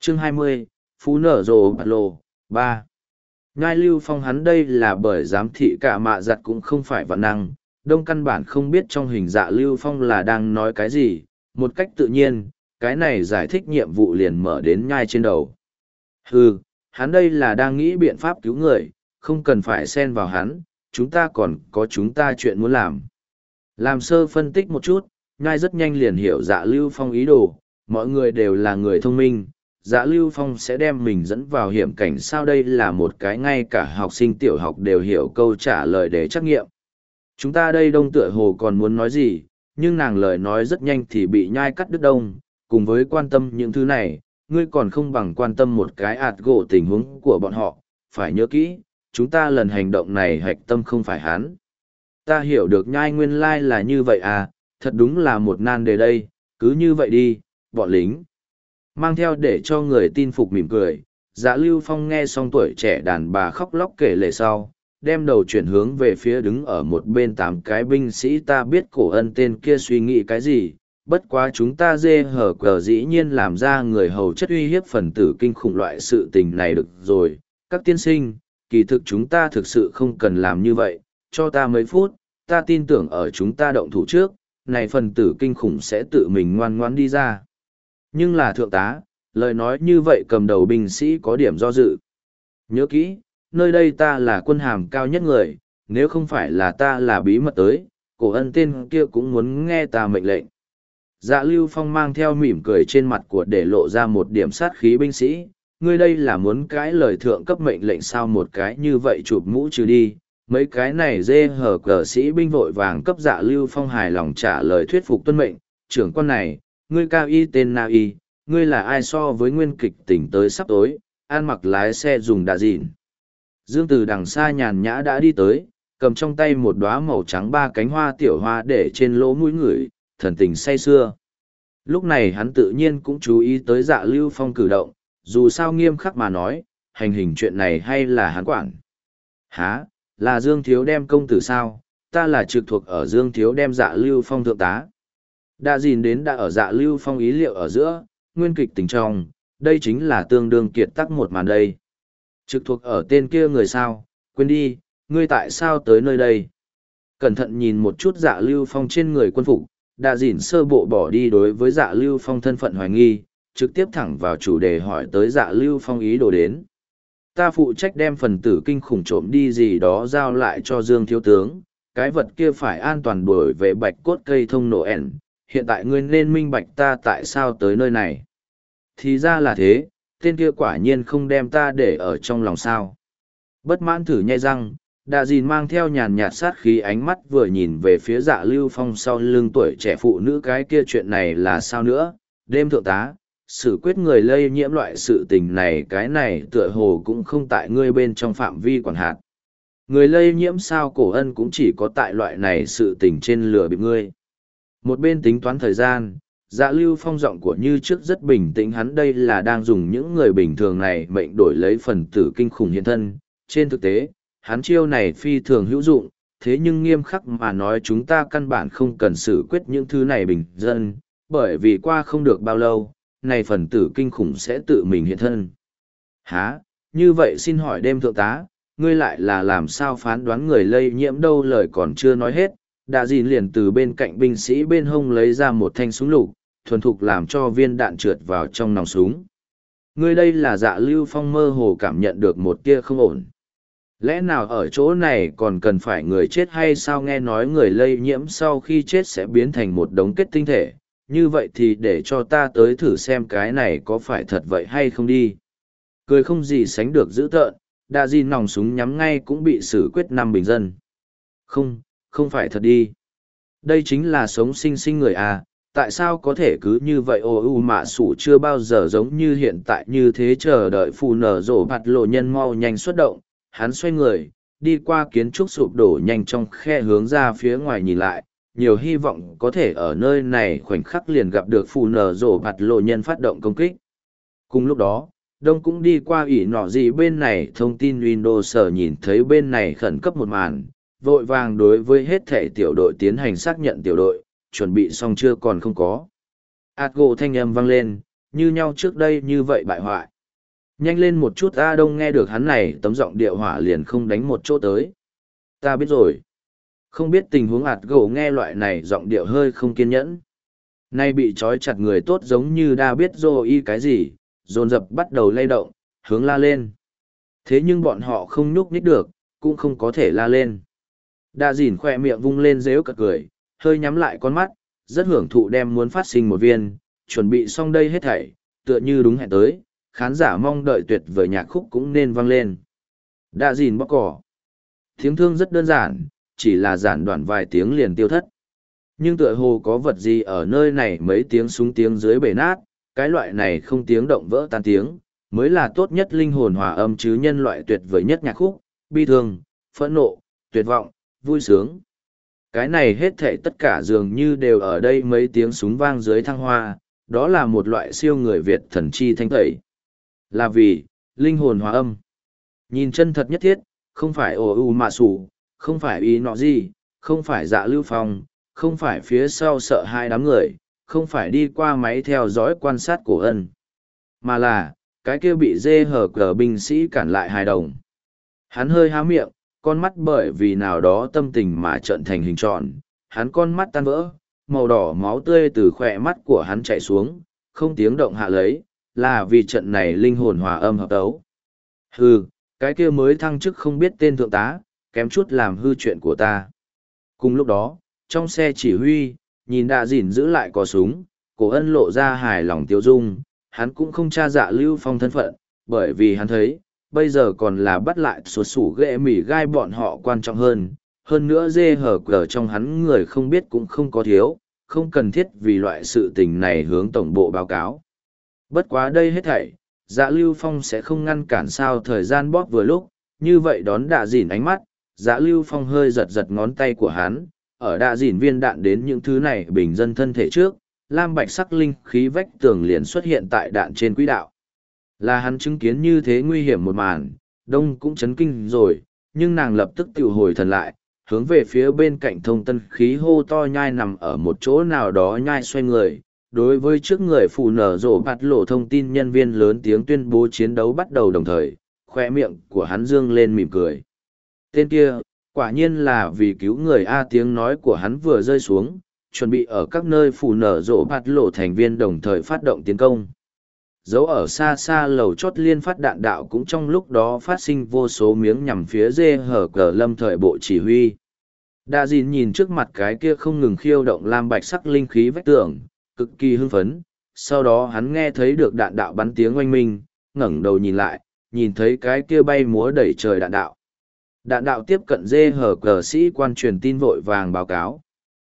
Chương 20, Phú nở rồ bạt lộ, 3. Nhai Lưu Phong hắn đây là bởi giám thị cả mạ giặt cũng không phải vạn năng, đông căn bản không biết trong hình dạ Lưu Phong là đang nói cái gì, một cách tự nhiên, cái này giải thích nhiệm vụ liền mở đến nhai trên đầu. Hắn đây là đang nghĩ biện pháp cứu người, không cần phải xen vào hắn, chúng ta còn có chúng ta chuyện muốn làm. Làm sơ phân tích một chút, nhai rất nhanh liền hiểu dạ Lưu Phong ý đồ, mọi người đều là người thông minh, dạ Lưu Phong sẽ đem mình dẫn vào hiểm cảnh sao đây là một cái ngay cả học sinh tiểu học đều hiểu câu trả lời để trắc nghiệm. Chúng ta đây đông tựa hồ còn muốn nói gì, nhưng nàng lời nói rất nhanh thì bị nhai cắt đứt đông, cùng với quan tâm những thứ này, ngươi còn không bằng quan tâm một cái ạt gỗ tình huống của bọn họ, phải nhớ kỹ, chúng ta lần hành động này hạch tâm không phải hắn. Ta hiểu được nhai nguyên lai là như vậy à, thật đúng là một nan đề đây, cứ như vậy đi, bọn lính. Mang theo để cho người tin phục mỉm cười, dạ Lưu Phong nghe xong tuổi trẻ đàn bà khóc lóc kể lể sau, đem đầu chuyển hướng về phía đứng ở một bên 8 cái binh sĩ ta biết cổ ân tên kia suy nghĩ cái gì, bất quá chúng ta dê hở cờ dĩ nhiên làm ra người hầu chất uy hiếp phần tử kinh khủng loại sự tình này được rồi, các tiên sinh, kỳ thực chúng ta thực sự không cần làm như vậy, cho ta mấy phút, ta tin tưởng ở chúng ta động thủ trước, này phần tử kinh khủng sẽ tự mình ngoan ngoãn đi ra. Nhưng là thượng tá, lời nói như vậy cầm đầu binh sĩ có điểm do dự. Nhớ kỹ, nơi đây ta là quân hàm cao nhất người, nếu không phải là ta là bí mật tới, cổ ân tên kia cũng muốn nghe ta mệnh lệnh. Dạ Lưu Phong mang theo mỉm cười trên mặt của để lộ ra một điểm sát khí binh sĩ, ngươi đây là muốn cãi lời thượng cấp mệnh lệnh sao một cái như vậy chụp mũ trừ đi, mấy cái này dê hở cờ sĩ binh vội vàng cấp Dạ Lưu Phong hài lòng trả lời thuyết phục tuân mệnh, trưởng quan này, ngươi cao y tên na y, ngươi là ai so với nguyên kịch tỉnh tới sắp tối, an mặc lái xe dùng đà dịn. Dương từ đằng xa nhàn nhã đã đi tới, cầm trong tay một đóa màu trắng 3 cánh hoa tiểu hoa để trên lỗ mũi người, thần tình say sưa. Lúc này hắn tự nhiên cũng chú ý tới Dạ Lưu Phong cử động, dù sao nghiêm khắc mà nói, hành hình chuyện này hay là hắn quản. Hả, là Dương Thiếu đem công tử sao, ta là trực thuộc ở Dương Thiếu đem Dạ Lưu Phong thượng tá. Đã gìn đến đã ở Dạ Lưu Phong ý liệu ở giữa, nguyên kịch tình trong, đây chính là tương đương kiệt tác một màn đây. Trực thuộc ở tên kia người sao, quên đi, ngươi tại sao tới nơi đây? Cẩn thận nhìn một chút Dạ Lưu Phong trên người quân phục, đã gìn sơ bộ bỏ đi đối với Dạ Lưu Phong thân phận hoài nghi, trực tiếp thẳng vào chủ đề hỏi tới Dạ Lưu Phong ý đồ đến. Ta phụ trách đem phần tử kinh khủng trộm đi gì đó giao lại cho Dương Thiếu Tướng, cái vật kia phải an toàn đuổi về bạch cốt cây thông nổ ẻn, hiện tại ngươi nên minh bạch ta tại sao tới nơi này. Thì ra là thế, tên kia quả nhiên không đem ta để ở trong lòng sao. Bất mãn thử nhai răng, Đạ dìn mang theo nhàn nhạt sát khí ánh mắt vừa nhìn về phía Dạ Lưu Phong sau lưng tuổi trẻ phụ nữ cái kia chuyện này là sao nữa, đêm thượng tá, xử quyết người lây nhiễm loại sự tình này cái này tựa hồ cũng không tại ngươi bên trong phạm vi quản hạt. Người lây nhiễm sao cổ ân cũng chỉ có tại loại này sự tình trên lửa bịp ngươi. Một bên tính toán thời gian, Dạ Lưu Phong giọng của như trước rất bình tĩnh hắn đây là đang dùng những người bình thường này mệnh đổi lấy phần tử kinh khủng hiện thân. Trên thực tế, hắn chiêu này phi thường hữu dụng, thế nhưng nghiêm khắc mà nói chúng ta căn bản không cần xử quyết những thứ này bình dân, bởi vì qua không được bao lâu, này phần tử kinh khủng sẽ tự mình hiện thân. Hả, như vậy xin hỏi đêm thượng tá, ngươi lại là làm sao phán đoán người lây nhiễm đâu lời còn chưa nói hết, Đạ dìn liền từ bên cạnh binh sĩ bên hông lấy ra một thanh súng lục, thuần thục làm cho viên đạn trượt vào trong nòng súng. Ngươi đây là Dạ Lưu Phong mơ hồ cảm nhận được một tia không ổn. Lẽ nào ở chỗ này còn cần phải người chết hay sao nghe nói người lây nhiễm sau khi chết sẽ biến thành một đống kết tinh thể, như vậy thì để cho ta tới thử xem cái này có phải thật vậy hay không đi. Cười không gì sánh được dữ tợn, Đạ dìn nòng súng nhắm ngay cũng bị xử quyết 5 bình dân. Không phải thật đi. Đây chính là sống sinh sinh người à, tại sao có thể cứ như vậy mạ sủ chưa bao giờ giống như hiện tại như thế chờ đợi phù nở rổ bạt lộ nhân mau nhanh xuất động, hắn xoay người, đi qua kiến trúc sụp đổ nhanh trong khe hướng ra phía ngoài nhìn lại, nhiều hy vọng có thể ở nơi này khoảnh khắc liền gặp được phù nở rổ bạt lộ nhân phát động công kích. Cùng lúc đó, Đông cũng đi qua ỉ nọ gì bên này thông tin Windows sở nhìn thấy bên này khẩn cấp một màn, vội vàng đối với hết thể tiểu đội tiến hành xác nhận tiểu đội, chuẩn bị xong chưa còn không có. Atgo thanh âm vang lên, như nhau trước đây như vậy bại hoại. Nhanh lên một chút, A Đông nghe được hắn này tấm giọng điệu hỏa liền không đánh một chỗ tới. Ta biết rồi. Không biết tình huống ạt gỗ nghe loại này giọng điệu hơi không kiên nhẫn. Nay bị trói chặt người tốt giống như đã biết rồi cái gì, dồn dập bắt đầu lay động, hướng la lên. Thế nhưng bọn họ không nhúc nhích được, cũng không có thể la lên. Đa dỉn khoe miệng vung lên rếu cợt cười, hơi nhắm lại con mắt, rất hưởng thụ đem muốn phát sinh một viên, chuẩn bị xong đây hết thảy, tựa như đúng hẹn tới, khán giả mong đợi tuyệt vời nhạc khúc cũng nên vang lên. Đa dỉn bóc cỏ. Tiếng thương rất đơn giản, chỉ là giản đoạn vài tiếng liền tiêu thất. Nhưng tựa hồ có vật gì ở nơi này mấy tiếng súng tiếng dưới bể nát, cái loại này không tiếng động vỡ tan tiếng, mới là tốt nhất linh hồn hòa âm chứ nhân loại tuyệt vời nhất nhạc khúc, bi thương, phẫn nộ, tuyệt vọng, vui sướng. Cái này hết thảy tất cả dường như đều ở đây mấy tiếng súng vang dưới thăng hoa, đó là một loại siêu người Việt thần chi thanh tẩy. Là vì, linh hồn hòa âm. Nhìn chân thật nhất thiết, không phải ồ u mạ sủ, không phải ý nọ gì, không phải dạ lưu phong, không phải phía sau sợ hai đám người, không phải đi qua máy theo dõi quan sát cổ ân. Mà là, cái kia bị dê hở cờ binh sĩ cản lại hài đồng. Hắn hơi há miệng, con mắt bởi vì nào đó tâm tình mà trợn thành hình tròn, hắn con mắt tan vỡ, màu đỏ máu tươi từ khỏe mắt của hắn chảy xuống, không tiếng động hạ lấy, là vì trận này linh hồn hòa âm hợp tấu. Hừ, cái kia mới thăng chức không biết tên thượng tá, kém chút làm hư chuyện của ta. Cùng lúc đó, trong xe chỉ huy, nhìn Đạ Dỉn giữ lại cò súng, cổ ân lộ ra hài lòng tiêu dung, hắn cũng không tra dạ Lưu Phong thân phận, bởi vì hắn thấy, bây giờ còn là bắt lại sột sủ ghệ mỉ gai bọn họ quan trọng hơn nữa dê hở cờ trong hắn người không biết cũng không có thiếu, không cần thiết vì loại sự tình này hướng tổng bộ báo cáo. Bất quá đây hết thảy, dạ Lưu Phong sẽ không ngăn cản sao thời gian bóp vừa lúc, như vậy đón Đạ Dỉn ánh mắt, dạ Lưu Phong hơi giật giật ngón tay của hắn, ở Đạ Dỉn viên đạn đến những thứ này bình dân thân thể trước, lam bạch sắc linh khí vách tường liền xuất hiện tại đạn trên quỹ đạo. Là hắn chứng kiến như thế nguy hiểm một màn, Đông cũng chấn kinh rồi, nhưng nàng lập tức tự hồi thần lại, hướng về phía bên cạnh thông tân khí hô to nhai nằm ở một chỗ nào đó nhai xoay người. Đối với trước người phụ nở rổ bạt lộ thông tin nhân viên lớn tiếng tuyên bố chiến đấu bắt đầu đồng thời, khoe miệng của hắn dương lên mỉm cười. Tên kia, quả nhiên là vì cứu người A, tiếng nói của hắn vừa rơi xuống, chuẩn bị ở các nơi phụ nở rổ bạt lộ thành viên đồng thời phát động tiến công. Dấu ở xa xa lầu chót liên phát đạn đạo cũng trong lúc đó phát sinh vô số miếng nhằm phía dê hở cờ lâm thời bộ chỉ huy. Đa Dìn nhìn trước mặt cái kia không ngừng khiêu động lam bạch sắc linh khí vách tường, cực kỳ hưng phấn. Sau đó hắn nghe thấy được đạn đạo bắn tiếng oanh minh, ngẩng đầu nhìn lại, nhìn thấy cái kia bay múa đẩy trời đạn đạo. Đạn đạo tiếp cận dê hở cờ sĩ quan truyền tin vội vàng báo cáo.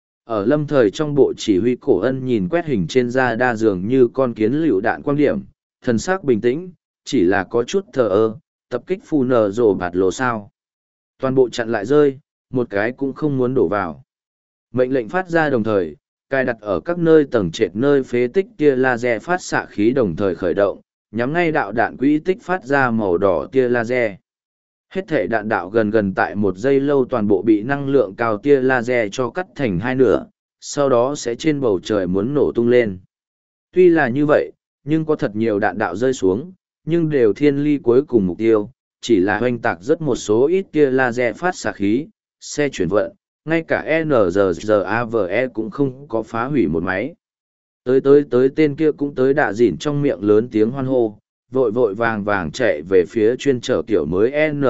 Ở lâm thời trong bộ chỉ huy cổ ân nhìn quét hình trên da đa dường như con kiến lựu đạn quan điểm, thần sắc bình tĩnh, chỉ là có chút thờ ơ, tập kích phù nở rổ bạt lộ sao. Toàn bộ chặn lại rơi, một cái cũng không muốn đổ vào. Mệnh lệnh phát ra đồng thời, cài đặt ở các nơi tầng trệt nơi phế tích tia laser phát xạ khí đồng thời khởi động, nhắm ngay đạo đạn quỹ tích phát ra màu đỏ tia laser. Hết thể đạn đạo gần tại một giây lâu toàn bộ bị năng lượng cao tia laser cho cắt thành hai nửa, sau đó sẽ trên bầu trời muốn nổ tung lên. Tuy là như vậy, nhưng có thật nhiều đạn đạo rơi xuống, nhưng đều thiên ly cuối cùng mục tiêu, chỉ là hoành tạc rất một số ít tia laser phát xạ khí, xe chuyển vận, ngay cả NRZAVE cũng không có phá hủy một máy. Tới tên kia cũng tới Đạ Dỉn trong miệng lớn tiếng hoan hô, vội vàng chạy về phía chuyên chở kiểu mới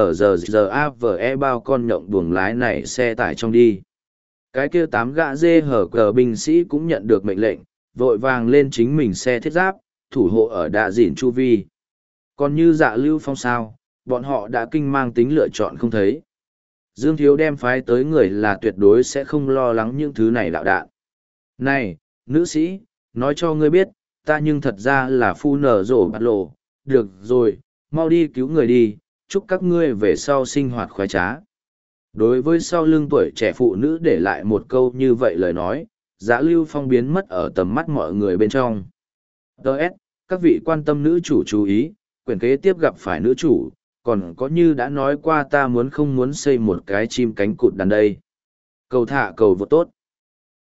NRZAVE bao con nhộng buồng lái này xe tải trong đi. Cái kia 8 gã dê hở cờ binh sĩ cũng nhận được mệnh lệnh, vội vàng lên chính mình xe thiết giáp, thủ hộ ở Đạ Dỉn chu vi. Còn như dạ Lưu Phong sao, bọn họ đã kinh mang tính lựa chọn không thấy. Dương Thiếu đem phái tới người là tuyệt đối sẽ không lo lắng những thứ này đạo đạn. Này, nữ sĩ, nói cho ngươi biết, ta nhưng thật ra là phu nở rổ bạt lộ. Được rồi, mau đi cứu người đi, chúc các ngươi về sau sinh hoạt khoái trá. Đối với sau lưng tuổi trẻ phụ nữ để lại một câu như vậy lời nói, Dã Lưu Phong biến mất ở tầm mắt mọi người bên trong. Đợt, các vị quan tâm nữ chủ chú ý, quyển kế tiếp gặp phải nữ chủ, còn có như đã nói qua ta muốn không muốn xây một cái chim cánh cụt đàn đây. Cầu thả cầu vô tốt.